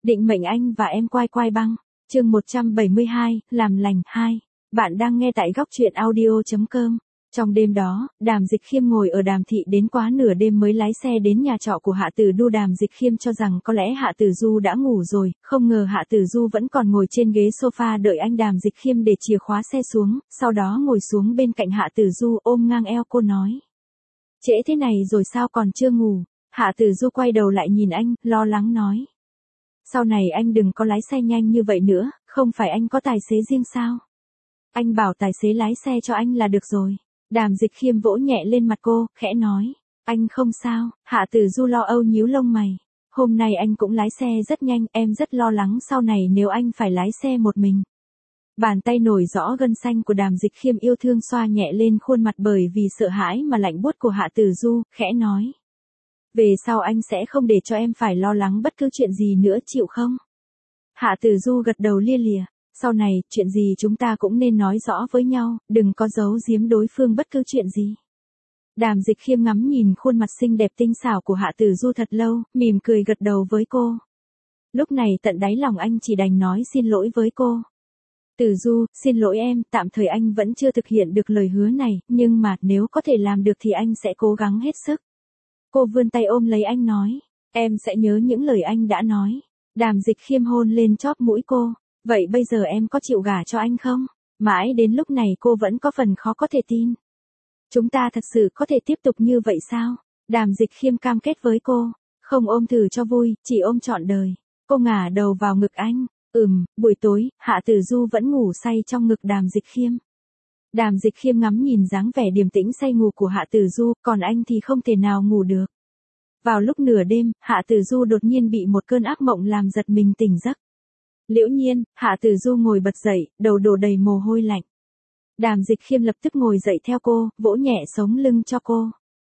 Định mệnh anh và em quai quai băng. Chương 172, làm lành 2. Bạn đang nghe tại góc truyện audio.com. Trong đêm đó, Đàm Dịch Khiêm ngồi ở Đàm Thị đến quá nửa đêm mới lái xe đến nhà trọ của Hạ Tử Du. Đàm Dịch Khiêm cho rằng có lẽ Hạ Tử Du đã ngủ rồi, không ngờ Hạ Tử Du vẫn còn ngồi trên ghế sofa đợi anh. Đàm Dịch Khiêm để chìa khóa xe xuống, sau đó ngồi xuống bên cạnh Hạ Tử Du ôm ngang eo cô nói. Trễ thế này rồi sao còn chưa ngủ? Hạ Tử Du quay đầu lại nhìn anh, lo lắng nói. Sau này anh đừng có lái xe nhanh như vậy nữa, không phải anh có tài xế riêng sao? Anh bảo tài xế lái xe cho anh là được rồi. Đàm Dịch Khiêm vỗ nhẹ lên mặt cô, khẽ nói. Anh không sao. Hạ Tử Du lo âu nhíu lông mày. Hôm nay anh cũng lái xe rất nhanh, em rất lo lắng sau này nếu anh phải lái xe một mình. Bàn tay nổi rõ gân xanh của Đàm Dịch Khiêm yêu thương xoa nhẹ lên khuôn mặt bởi vì sợ hãi mà lạnh buốt của Hạ Tử Du, khẽ nói. Về sau anh sẽ không để cho em phải lo lắng bất cứ chuyện gì nữa, chịu không? Hạ Tử Du gật đầu lia lịa. Sau này, chuyện gì chúng ta cũng nên nói rõ với nhau, đừng có giấu giếm đối phương bất cứ chuyện gì. Đàm Dịch Khiêm ngắm nhìn khuôn mặt xinh đẹp tinh xảo của Hạ Tử Du thật lâu, mỉm cười gật đầu với cô. Lúc này tận đáy lòng anh chỉ đành nói xin lỗi với cô. Tử Du, xin lỗi em, tạm thời anh vẫn chưa thực hiện được lời hứa này, nhưng mà nếu có thể làm được thì anh sẽ cố gắng hết sức. Cô vươn tay ôm lấy anh nói, em sẽ nhớ những lời anh đã nói. Đàm Dịch Khiêm hôn lên chóp mũi cô, vậy bây giờ em có chịu gả cho anh không? Mãi đến lúc này cô vẫn có phần khó có thể tin. Chúng ta thật sự có thể tiếp tục như vậy sao? Đàm Dịch Khiêm cam kết với cô, không ôm thử cho vui, chỉ ôm trọn đời. Cô ngả đầu vào ngực anh, buổi tối, Hạ Tử Du vẫn ngủ say trong ngực Đàm Dịch Khiêm. Đàm Dịch Khiêm ngắm nhìn dáng vẻ điềm tĩnh say ngủ của Hạ Tử Du, còn anh thì không thể nào ngủ được. Vào lúc nửa đêm, Hạ Tử Du đột nhiên bị một cơn ác mộng làm giật mình tỉnh giấc. Liễu Nhiên, Hạ Tử Du ngồi bật dậy, đầu đổ đầy mồ hôi lạnh. Đàm Dịch Khiêm lập tức ngồi dậy theo cô, vỗ nhẹ sống lưng cho cô.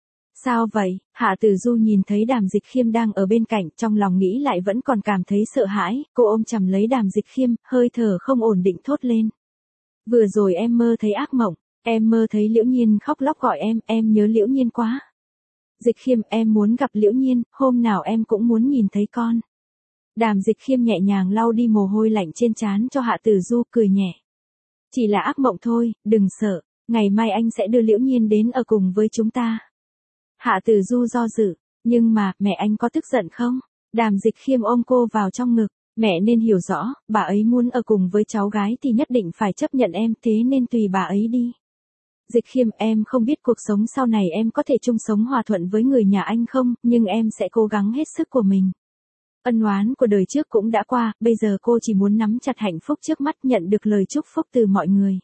Sao vậy? Hạ Tử Du nhìn thấy Đàm Dịch Khiêm đang ở bên cạnh, trong lòng nghĩ lại vẫn còn cảm thấy sợ hãi, cô ôm chầm lấy Đàm Dịch Khiêm, hơi thở không ổn định thốt lên. Vừa rồi em mơ thấy ác mộng, em mơ thấy Liễu Nhiên khóc lóc gọi em nhớ Liễu Nhiên quá. Dịch Khiêm, em muốn gặp Liễu Nhiên, hôm nào em cũng muốn nhìn thấy con. Đàm Dịch Khiêm nhẹ nhàng lau đi mồ hôi lạnh trên trán cho Hạ Tử Du, cười nhẹ. Chỉ là ác mộng thôi, đừng sợ, ngày mai anh sẽ đưa Liễu Nhiên đến ở cùng với chúng ta. Hạ Tử Du do dự, nhưng mà, mẹ anh có tức giận không? Đàm Dịch Khiêm ôm cô vào trong ngực, mẹ nên hiểu rõ, bà ấy muốn ở cùng với cháu gái thì nhất định phải chấp nhận em, thế nên tùy bà ấy đi. Dịch Khiêm, em không biết cuộc sống sau này em có thể chung sống hòa thuận với người nhà anh không, nhưng em sẽ cố gắng hết sức của mình. Ân oán của đời trước cũng đã qua, bây giờ cô chỉ muốn nắm chặt hạnh phúc trước mắt, nhận được lời chúc phúc từ mọi người.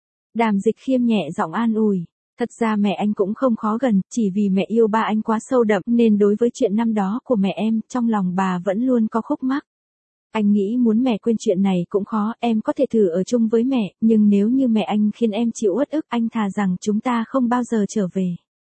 Đàm Dịch Khiêm nhẹ giọng an ủi, thật ra mẹ anh cũng không khó gần, chỉ vì mẹ yêu ba anh quá sâu đậm nên đối với chuyện năm đó của mẹ em, trong lòng bà vẫn luôn có khúc mắc. Anh nghĩ muốn mẹ quên chuyện này cũng khó, em có thể thử ở chung với mẹ, nhưng nếu như mẹ anh khiến em chịu uất ức, anh thà rằng chúng ta không bao giờ trở về.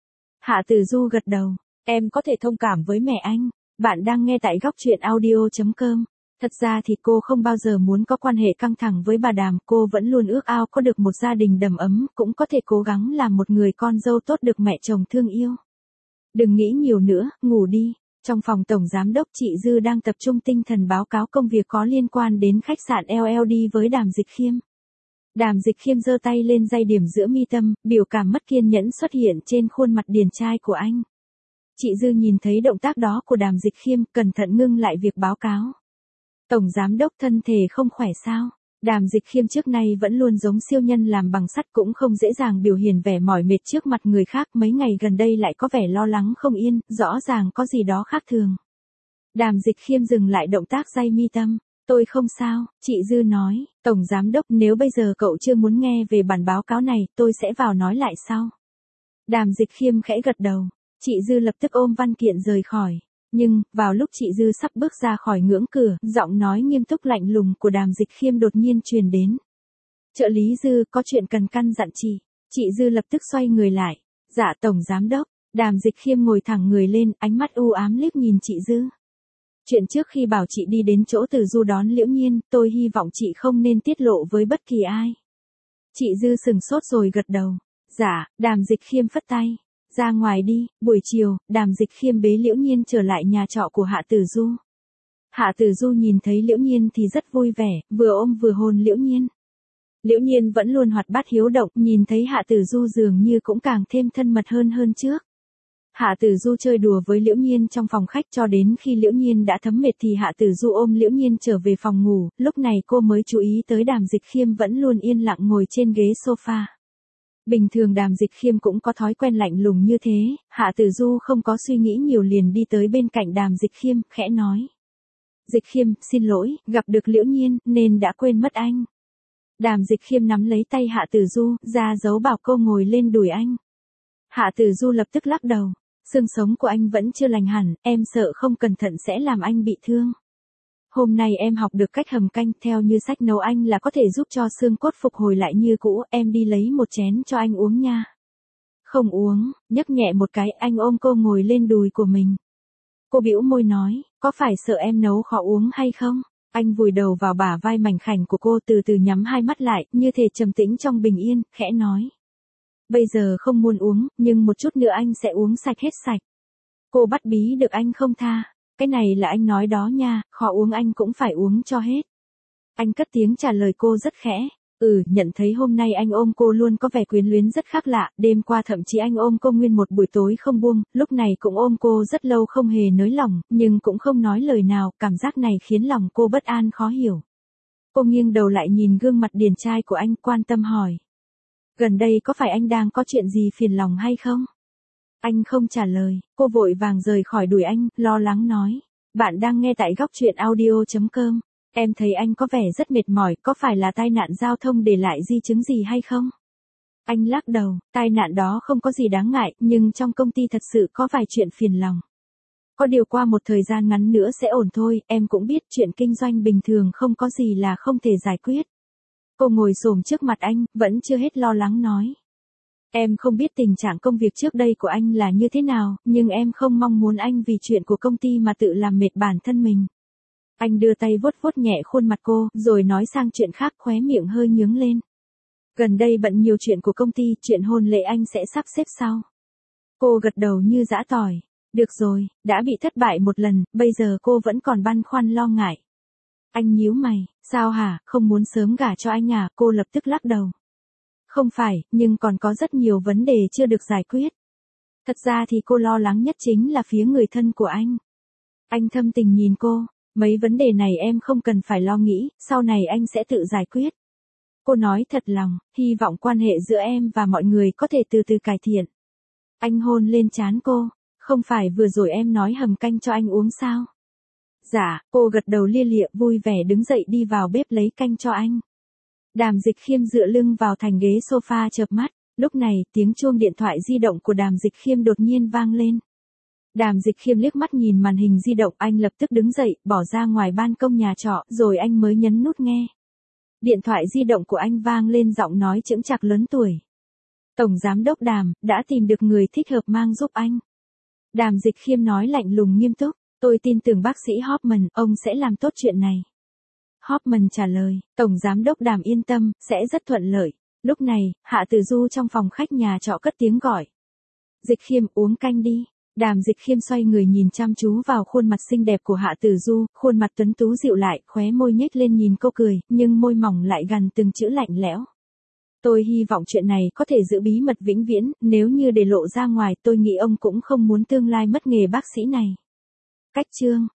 Hạ Tử Du gật đầu, em có thể thông cảm với mẹ anh. Bạn đang nghe tại góc truyện audio.com. Thật ra thì cô không bao giờ muốn có quan hệ căng thẳng với bà Đàm, cô vẫn luôn ước ao có được một gia đình đầm ấm, cũng có thể cố gắng làm một người con dâu tốt được mẹ chồng thương yêu. Đừng nghĩ nhiều nữa, ngủ đi. Trong phòng tổng giám đốc, chị Dư đang tập trung tinh thần báo cáo công việc có liên quan đến khách sạn LLD với Đàm Dịch Khiêm. Đàm Dịch Khiêm giơ tay lên day điểm giữa mi tâm, biểu cảm mất kiên nhẫn xuất hiện trên khuôn mặt điển trai của anh. Chị Dư nhìn thấy động tác đó của Đàm Dịch Khiêm, cẩn thận ngưng lại việc báo cáo. Tổng giám đốc thân thể không khỏe sao? Đàm Dịch Khiêm trước nay vẫn luôn giống siêu nhân làm bằng sắt, cũng không dễ dàng biểu hiện vẻ mỏi mệt trước mặt người khác, mấy ngày gần đây lại có vẻ lo lắng không yên, rõ ràng có gì đó khác thường. Đàm Dịch Khiêm dừng lại động tác day mi tâm. Tôi không sao, chị Dư nói, Tổng giám đốc, nếu bây giờ cậu chưa muốn nghe về bản báo cáo này, tôi sẽ vào nói lại sau. Đàm Dịch Khiêm khẽ gật đầu. Chị Dư lập tức ôm văn kiện rời khỏi. Nhưng, vào lúc chị Dư sắp bước ra khỏi ngưỡng cửa, giọng nói nghiêm túc lạnh lùng của Đàm Dịch Khiêm đột nhiên truyền đến. Trợ lý Dư, có chuyện cần căn dặn chị. Chị Dư lập tức xoay người lại. Dạ Tổng giám đốc. Đàm Dịch Khiêm ngồi thẳng người lên, ánh mắt u ám liếc nhìn chị Dư. Chuyện trước khi bảo chị đi đến chỗ Tử Du đón Liễu Nhiên, tôi hy vọng chị không nên tiết lộ với bất kỳ ai. Chị Dư sừng sốt rồi gật đầu. Dạ, Đàm Dịch Khiêm phất tay. Ra ngoài đi. Buổi chiều, Đàm Dịch Khiêm bế Liễu Nhiên trở lại nhà trọ của Hạ Tử Du. Hạ Tử Du nhìn thấy Liễu Nhiên thì rất vui vẻ, vừa ôm vừa hôn Liễu Nhiên. Liễu Nhiên vẫn luôn hoạt bát hiếu động, nhìn thấy Hạ Tử Du dường như cũng càng thêm thân mật hơn trước. Hạ Tử Du chơi đùa với Liễu Nhiên trong phòng khách cho đến khi Liễu Nhiên đã thấm mệt thì Hạ Tử Du ôm Liễu Nhiên trở về phòng ngủ, lúc này cô mới chú ý tới Đàm Dịch Khiêm vẫn luôn yên lặng ngồi trên ghế sofa. Bình thường Đàm Dịch Khiêm cũng có thói quen lạnh lùng như thế, Hạ Tử Du không có suy nghĩ nhiều liền đi tới bên cạnh Đàm Dịch Khiêm, khẽ nói. Dịch Khiêm, xin lỗi, gặp được Liễu Nhiên, nên đã quên mất anh. Đàm Dịch Khiêm nắm lấy tay Hạ Tử Du, ra dấu bảo cô ngồi lên đùi anh. Hạ Tử Du lập tức lắc đầu. Xương sống của anh vẫn chưa lành hẳn, em sợ không cẩn thận sẽ làm anh bị thương. Hôm nay em học được cách hầm canh, theo như sách nấu anh là có thể giúp cho xương cốt phục hồi lại như cũ, em đi lấy một chén cho anh uống nha. Không uống, nhấc nhẹ một cái, anh ôm cô ngồi lên đùi của mình. Cô bĩu môi nói, có phải sợ em nấu khó uống hay không? Anh vùi đầu vào bả vai mảnh khảnh của cô, từ từ nhắm hai mắt lại, như thể trầm tĩnh trong bình yên, khẽ nói. Bây giờ không muốn uống, nhưng một chút nữa anh sẽ uống sạch hết sạch. Cô bắt bí được anh không tha. Cái này là anh nói đó nha, khó uống anh cũng phải uống cho hết. Anh cất tiếng trả lời cô rất khẽ. Nhận thấy hôm nay anh ôm cô luôn có vẻ quyến luyến rất khác lạ, đêm qua thậm chí anh ôm cô nguyên một buổi tối không buông, lúc này cũng ôm cô rất lâu không hề nới lỏng, nhưng cũng không nói lời nào, cảm giác này khiến lòng cô bất an khó hiểu. Cô nghiêng đầu lại nhìn gương mặt điển trai của anh, quan tâm hỏi. Gần đây có phải anh đang có chuyện gì phiền lòng hay không? Anh không trả lời, cô vội vàng rời khỏi đuổi anh, lo lắng nói. Bạn đang nghe tại góc truyện audio.com. Em thấy anh có vẻ rất mệt mỏi, có phải là tai nạn giao thông để lại di chứng gì hay không? Anh lắc đầu, tai nạn đó không có gì đáng ngại, nhưng trong công ty thật sự có vài chuyện phiền lòng. Có điều qua một thời gian ngắn nữa sẽ ổn thôi, em cũng biết chuyện kinh doanh bình thường không có gì là không thể giải quyết. Cô ngồi xổm trước mặt anh, vẫn chưa hết lo lắng nói. Em không biết tình trạng công việc trước đây của anh là như thế nào, nhưng em không mong muốn anh vì chuyện của công ty mà tự làm mệt bản thân mình. Anh đưa tay vuốt vuốt nhẹ khuôn mặt cô, rồi nói sang chuyện khác, khóe miệng hơi nhướng lên. Gần đây bận nhiều chuyện của công ty, chuyện hôn lễ anh sẽ sắp xếp sau. Cô gật đầu như giã tỏi. Được rồi, đã bị thất bại một lần, bây giờ cô vẫn còn băn khoăn lo ngại. Anh nhíu mày, sao hả, không muốn sớm gả cho anh à, cô lập tức lắc đầu. Không phải, nhưng còn có rất nhiều vấn đề chưa được giải quyết. Thật ra thì cô lo lắng nhất chính là phía người thân của anh. Anh thâm tình nhìn cô, mấy vấn đề này em không cần phải lo nghĩ, sau này anh sẽ tự giải quyết. Cô nói thật lòng, hy vọng quan hệ giữa em và mọi người có thể từ từ cải thiện. Anh hôn lên trán cô, không phải vừa rồi em nói hầm canh cho anh uống sao? Dạ, cô gật đầu lia lịa vui vẻ đứng dậy đi vào bếp lấy canh cho anh. Đàm Dịch Khiêm dựa lưng vào thành ghế sofa chợp mắt, lúc này tiếng chuông điện thoại di động của Đàm Dịch Khiêm đột nhiên vang lên. Đàm Dịch Khiêm liếc mắt nhìn màn hình di động, anh lập tức đứng dậy, bỏ ra ngoài ban công nhà trọ, rồi anh mới nhấn nút nghe. Điện thoại di động của anh vang lên giọng nói chững chạc lớn tuổi. Tổng Giám đốc Đàm, đã tìm được người thích hợp mang giúp anh. Đàm Dịch Khiêm nói lạnh lùng nghiêm túc, tôi tin tưởng bác sĩ Hoffman, ông sẽ làm tốt chuyện này. Hoffman trả lời, Tổng Giám đốc Đàm yên tâm, sẽ rất thuận lợi. Lúc này, Hạ Tử Du trong phòng khách nhà trọ cất tiếng gọi. Dịch Khiêm, uống canh đi. Đàm Dịch Khiêm xoay người nhìn chăm chú vào khuôn mặt xinh đẹp của Hạ Tử Du, khuôn mặt tuấn tú dịu lại, khóe môi nhếch lên nhìn cô cười, nhưng môi mỏng lại gằn từng chữ lạnh lẽo. Tôi hy vọng chuyện này có thể giữ bí mật vĩnh viễn, nếu như để lộ ra ngoài tôi nghĩ ông cũng không muốn tương lai mất nghề bác sĩ này. Cách chương